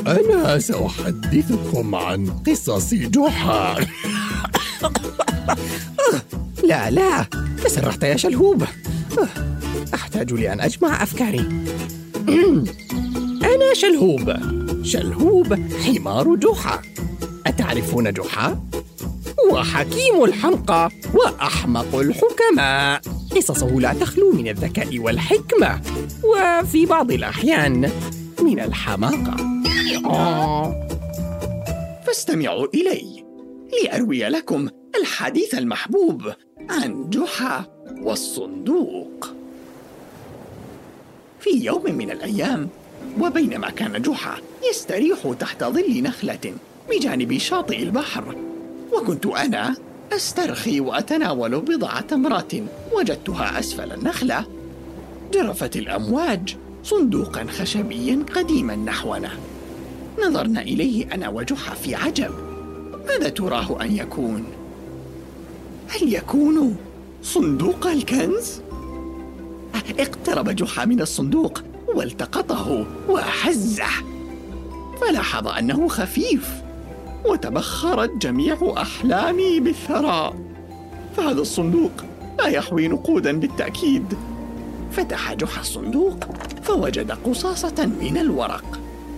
أنا سأحدثكم عن قصص جحا. لا تسرحت يا شلهوب. أحتاج لأن أجمع أفكاري. أنا شلهوب حمار جحا. أتعرفون جحا؟ هو حكيم الحمقى وأحمق الحكماء. قصصه لا تخلو من الذكاء والحكمة، وفي بعض الأحيان من الحماقة. فاستمعوا إلي لأروي لكم الحديث المحبوب عن جحا والصندوق. في يوم من الأيام، وبينما كان جحا يستريح تحت ظل نخلة بجانب شاطئ البحر، وكنت أنا أسترخي وأتناول بضع تمرات وجدتها أسفل النخلة، جرفت الأمواج صندوقا خشبيا قديما نحونا. نظرنا إليه أنا وجحا في عجب. ماذا تراه أن يكون؟ هل يكون صندوق الكنز؟ اقترب جحا من الصندوق والتقطه وأحزه، فلاحظ أنه خفيف، وتبخرت جميع أحلامي بالثراء. فهذا الصندوق لا يحوي نقودا بالتأكيد. فتح جحا الصندوق فوجد قصاصة من الورق.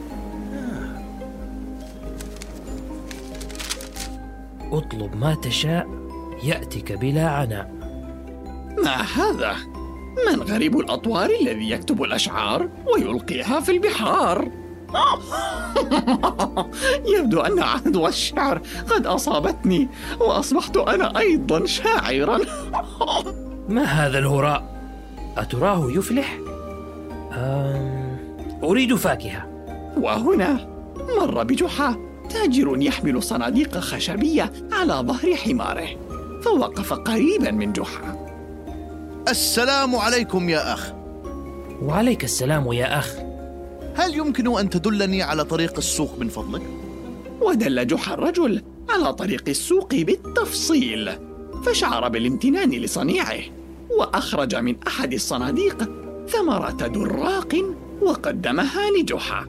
اطلب ما تشاء يأتك بلا عناء. ما هذا؟ من غريب الأطوار الذي يكتب الأشعار ويلقيها في البحار؟ يبدو أن عدوى الشعر قد أصابتني، وأصبحت أنا أيضا شاعرا. ما هذا الهراء؟ أتراه يفلح؟ أريد فاكهة. وهنا مر بجحا تاجر يحمل صناديق خشبية على ظهر حماره، فوقف قريبا من جحا. السلام عليكم يا أخ. وعليك السلام يا أخ. هل يمكن أن تدلني على طريق السوق من فضلك؟ ودل جحا الرجل على طريق السوق بالتفصيل، فشعر بالامتنان لصنيعه، وأخرج من أحد الصناديق ثمرة دراق وقدمها لجحا.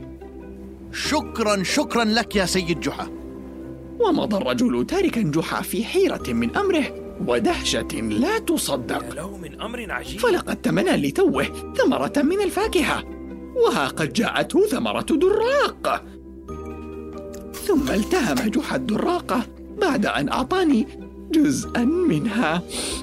شكرا لك يا سيد جحا. ومضى الرجل تاركا جحا في حيرة من أمره ودهشة لا تصدق. له من أمر عجيب. فلقد تمنى لتوه ثمرة من الفاكهة، وها قد جاءته ثمرة دراق. ثم التهم جحا الدراقة بعد أن أعطاني جزءا منها،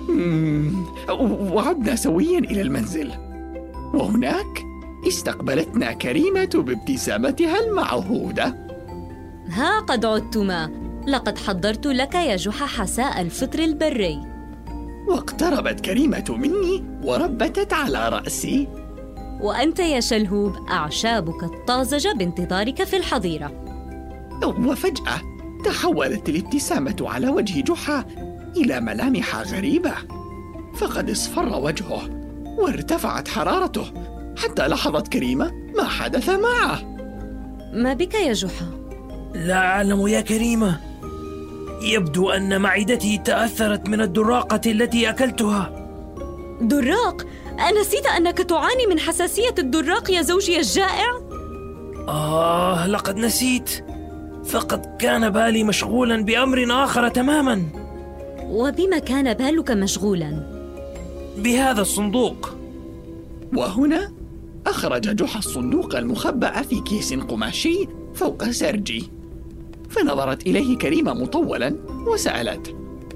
وعدنا سويا إلى المنزل. وهناك استقبلتنا كريمة بابتسامتها المعهودة. ها قد عدتما، لقد حضرت لك يا جحا حساء الفطر البري. واقتربت كريمة مني وربتت على رأسي. وأنت يا شلهوب أعشابك الطازجة بانتظارك في الحظيرة. وفجأة تحولت الابتسامة على وجه جحا إلى ملامح غريبة، فقد اصفر وجهه وارتفعت حرارته، حتى لاحظت كريمة ما حدث معه. ما بك يا جحا؟ لا أعلم يا كريمة، يبدو أن معدتي تأثرت من الدراقة التي أكلتها. دراق؟ أنسيت أنك تعاني من حساسية الدراق يا زوجي الجائع؟ لقد نسيت، فقد كان بالي مشغولا بأمر آخر تماما. وبما كان بالك مشغولا؟ بهذا الصندوق. وهنا أخرج جحا الصندوق المخبأ في كيس قماشي فوق سرجي، فنظرت إليه كريمة مطولا وسألت: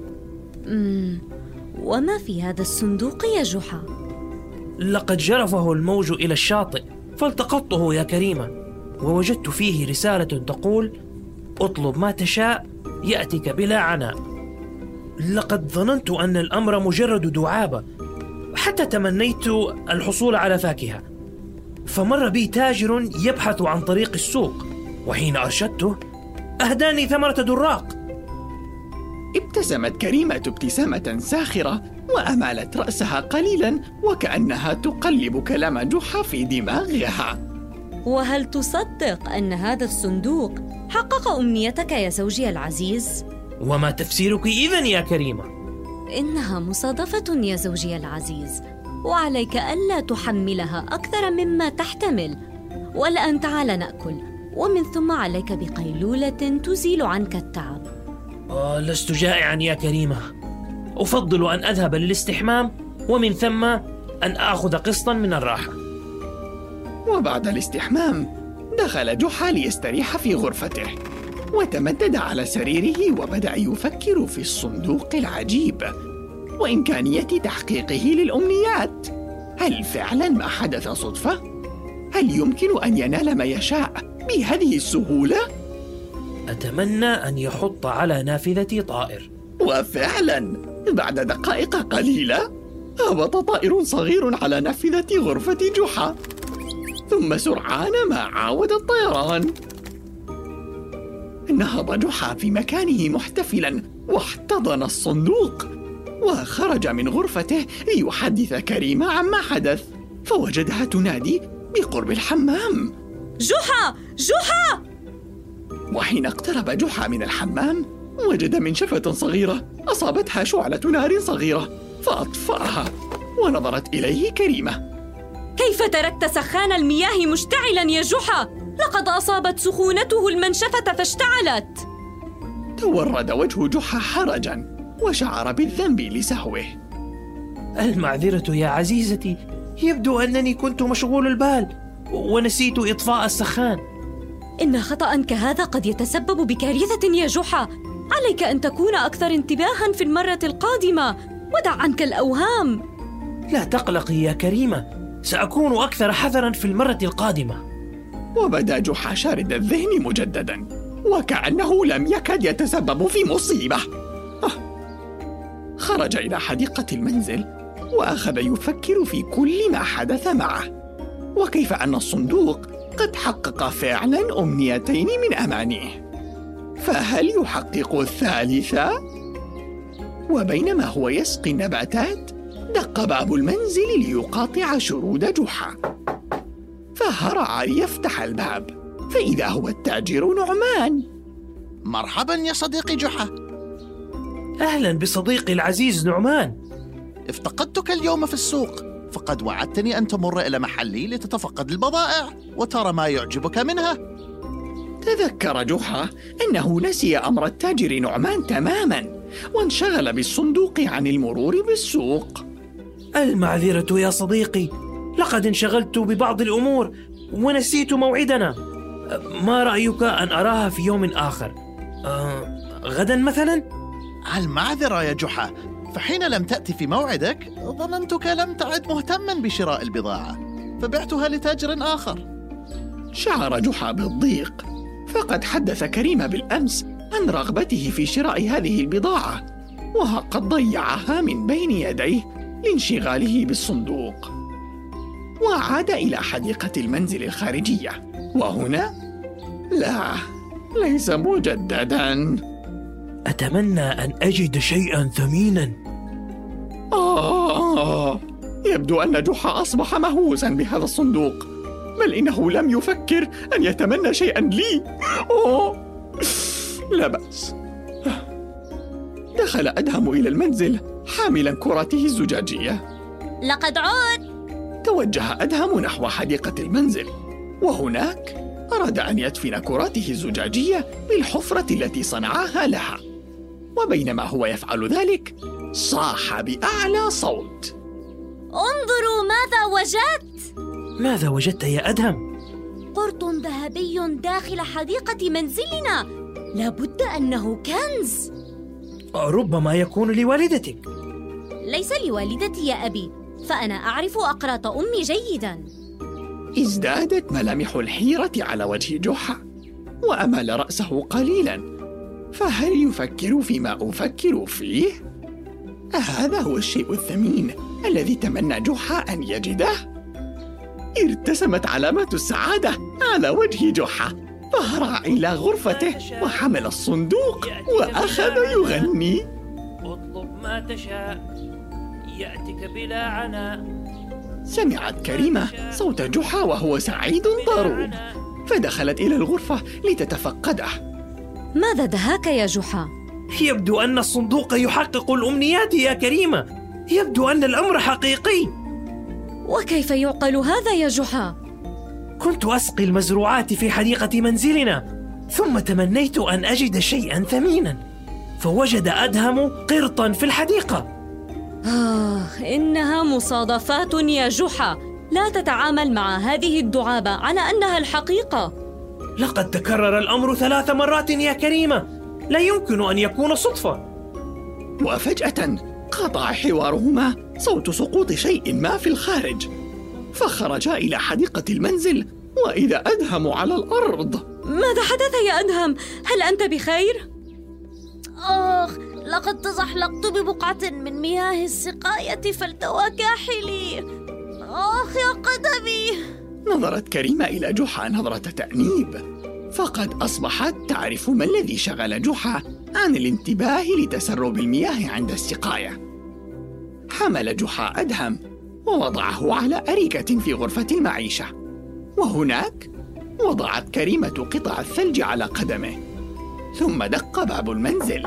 وما في هذا الصندوق يا جحا؟ لقد جرفه الموج إلى الشاطئ فالتقطته يا كريمة، ووجدت فيه رسالة تقول: اطلب ما تشاء يأتك بلا عناء. لقد ظننت أن الأمر مجرد دعابة، حتى تمنيت الحصول على فاكهة، فمر بي تاجر يبحث عن طريق السوق، وحين أرشدته أهداني ثمرة دراق. ابتسمت كريمة ابتسامة ساخرة وأمالت رأسها قليلا وكأنها تقلب كلام جحا في دماغها. وهل تصدق أن هذا الصندوق حقق أمنيتك يا زوجي العزيز؟ وما تفسيرك إذن يا كريمة؟ إنها مصادفة يا زوجي العزيز، وعليك ألا تحملها أكثر مما تحتمل. والآن تعال نأكل، ومن ثم عليك بقيلولة تزيل عنك التعب. لست جائعا يا كريمة، أفضل أن أذهب للاستحمام ومن ثم أن آخذ قسطا من الراحة. وبعد الاستحمام دخل جحا ليستريح في غرفته، وتمدد على سريره وبدأ يفكر في الصندوق العجيب وإمكانية تحقيقه للأمنيات. هل فعلا ما حدث صدفة؟ هل يمكن أن ينال ما يشاء بهذه السهولة؟ أتمنى أن يحط على نافذتي طائر. وفعلا بعد دقائق قليلة هبط طائر صغير على نافذة غرفة جحا، ثم سرعان ما عاود الطيران. نهض جحا في مكانه محتفلا واحتضن الصندوق، وخرج من غرفته ليحدث كريمة عما حدث، فوجدها تنادي بقرب الحمام: جحا! جحا! وحين اقترب جحا من الحمام وجد منشفة صغيرة أصابتها شعلة نار صغيرة فأطفأها، ونظرت إليه كريمة: كيف تركت سخان المياه مشتعلا يا جحا؟ لقد أصابت سخونته المنشفة فاشتعلت. تورد وجه جحا حرجا وشعر بالذنب لسهوه. المعذرة يا عزيزتي، يبدو أنني كنت مشغول البال ونسيت إطفاء السخان. إن خطأ كهذا قد يتسبب بكارثة يا جحا. عليك أن تكون أكثر انتباها في المرة القادمة، ودع عنك الأوهام. لا تقلقي يا كريمة، سأكون أكثر حذرا في المرة القادمة. وبدا جحا شارد الذهن مجددا وكأنه لم يكد يتسبب في مصيبة. خرج إلى حديقة المنزل وأخذ يفكر في كل ما حدث معه، وكيف أن الصندوق قد حقق فعلا أمنيتين من أمانيه، فهل يحقق الثالثة؟ وبينما هو يسقي النباتات دق باب المنزل ليقاطع شرود جحا، فهرع ليفتح الباب فإذا هو التاجر نعمان. مرحبا يا صديقي جحا. أهلا بصديقي العزيز نعمان. افتقدتك اليوم في السوق، فقد وعدتني أن تمر إلى محلي لتتفقد البضائع وترى ما يعجبك منها. تذكر جحا أنه نسي أمر التاجر نعمان تماما وانشغل بالصندوق عن المرور بالسوق. المعذرة يا صديقي، لقد انشغلت ببعض الأمور ونسيت موعدنا. ما رأيك أن أراها في يوم آخر؟ غدا مثلا؟ المعذرة يا جحا، فحين لم تأتي في موعدك ظننتك لم تعد مهتما بشراء البضاعة فبعتها لتاجر آخر. شعر جحا بالضيق، فقد حدث كريمة بالأمس عن رغبته في شراء هذه البضاعة وقد ضيعها من بين يديه لانشغاله بالصندوق. وعاد إلى حديقة المنزل الخارجية، وهنا لا، ليس مجددا. أتمنى أن أجد شيئا ثمينا. يبدو أن جحا أصبح مهووسا بهذا الصندوق، بل إنه لم يفكر أن يتمنى شيئا لي. لا بأس. دخل أدهم إلى المنزل حاملا كرته الزجاجية. لقد عدت. توجه أدهم نحو حديقة المنزل، وهناك أراد أن يدفن كرته الزجاجية بالحفرة التي صنعها لها، وبينما هو يفعل ذلك صاح بأعلى صوت: انظروا ماذا وجدت! ماذا وجدت يا أدهم؟ قرط ذهبي داخل حديقة منزلنا، لابد أنه كنز. ربما يكون لوالدتك. ليس لوالدتي يا أبي، فأنا أعرف أقراط أمي جيداً. ازدادت ملامح الحيرة على وجه جحا وأمال رأسه قليلاً، فهل يفكر فيما أفكر فيه؟ أهذا هو الشيء الثمين الذي تمنى جحا أن يجده؟ ارتسمت علامات السعادة على وجه جحا، فهرع إلى غرفته وحمل الصندوق وأخذ يغني: اطلب ما تشاء يأتك بلا عناء. سمعت كريمة صوت جحا وهو سعيد ضروب، فدخلت إلى الغرفة لتتفقده. ماذا دهاك يا جحا؟ يبدو أن الصندوق يحقق الأمنيات يا كريمة، يبدو أن الأمر حقيقي. وكيف يعقل هذا يا جحا؟ كنت أسقي المزروعات في حديقة منزلنا، ثم تمنيت أن أجد شيئا ثمينا، فوجد أدهم قرطا في الحديقة. إنها مصادفات يا جحا، لا تتعامل مع هذه الدعابة على أنها الحقيقة. لقد تكرر الأمر 3 مرات يا كريمة، لا يمكن أن يكون صدفة. وفجأة قطع حوارهما صوت سقوط شيء ما في الخارج، فخرجا إلى حديقة المنزل وإذا أدهم على الأرض. ماذا حدث يا أدهم؟ هل أنت بخير؟ لقد تزحلقت ببقعة من مياه السقاية فالتوى كاحلي. يا قدمي. نظرت كريمة إلى جحا نظرة تأنيب، فقد أصبحت تعرف ما الذي شغل جحا عن الانتباه لتسرب المياه عند السقاية. حمل جحا أدهم ووضعه على أريكة في غرفة المعيشة، وهناك وضعت كريمة قطع الثلج على قدمه، ثم دق باب المنزل،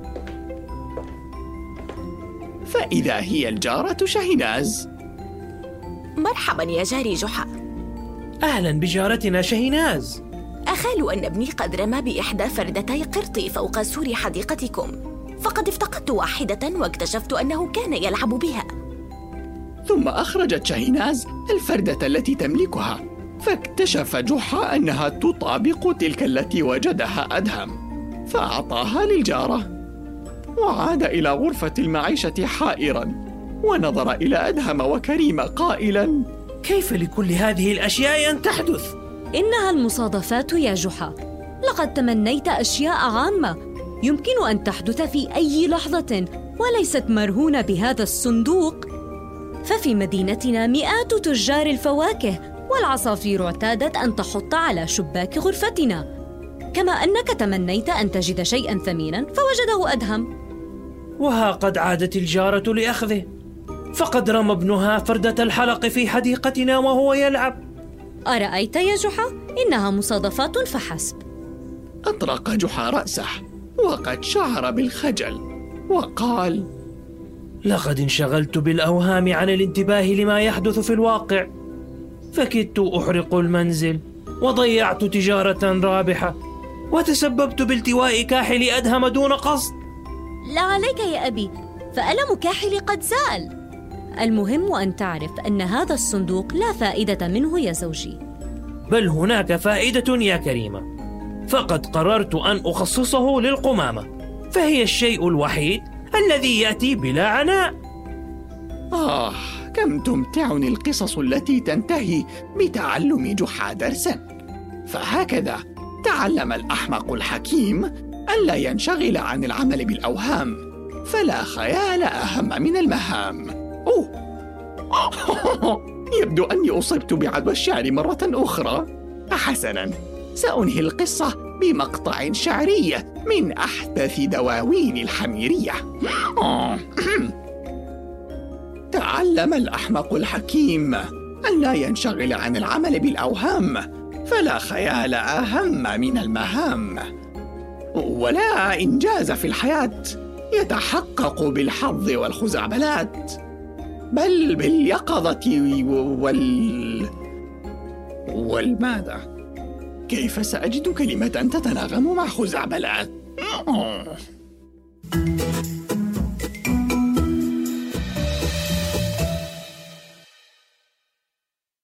فإذا هي الجارة شهناز. مرحبا يا جاري جحا. أهلا بجارتنا شهناز. أخال أن ابني قد رمى بإحدى فردتي قرطي فوق سور حديقتكم، فقد افتقدت واحدة واكتشفت أنه كان يلعب بها. ثم أخرجت شهناز الفردة التي تملكها، فاكتشف جحا أنها تطابق تلك التي وجدها أدهم، فأعطاها للجارة وعاد إلى غرفة المعيشة حائرا، ونظر إلى أدهم وكريمة قائلا: كيف لكل هذه الأشياء أن تحدث؟ إنها المصادفات يا جحا. لقد تمنيت أشياء عامة يمكن أن تحدث في أي لحظة وليست مرهونة بهذا الصندوق. ففي مدينتنا مئات تجار الفواكه، والعصافير اعتادت أن تحط على شباك غرفتنا، كما أنك تمنيت أن تجد شيئا ثمينا فوجده أدهم. وها قد عادت الجارة لأخذه، فقد رمى ابنها فردة الحلق في حديقتنا وهو يلعب. أرأيت يا جحا؟ إنها مصادفات فحسب. أطرق جحا رأسه وقد شعر بالخجل وقال: لقد انشغلت بالأوهام عن الانتباه لما يحدث في الواقع، فكدت أحرق المنزل وضيعت تجارة رابحة، وتسببت بالتواء كاحل أدهم دون قصد. لا عليك يا أبي، فألم كاحل قد زال. المهم أن تعرف أن هذا الصندوق لا فائدة منه يا زوجي. بل هناك فائدة يا كريمة، فقد قررت أن أخصصه للقمامة، فهي الشيء الوحيد الذي يأتي بلا عناء. كم تمتعني القصص التي تنتهي بتعلم جحا درسا. فهكذا تعلم الأحمق الحكيم ألا ينشغل عن العمل بالأوهام، فلا خيال أهم من المهام. يبدو أني أصبت بعدوى الشعر مرة أخرى. حسناً، سأنهي القصة بمقطع شعري من أحدث دواوين الحميرية. تعلم الأحمق الحكيم أن لا ينشغل عن العمل بالأوهام، فلا خيال أهم من المهام، ولا إنجاز في الحياة يتحقق بالحظ والخزعبلات، بل باليقظة والماذا؟ كيف سأجد كلمة تتناغم مع خزعبلات؟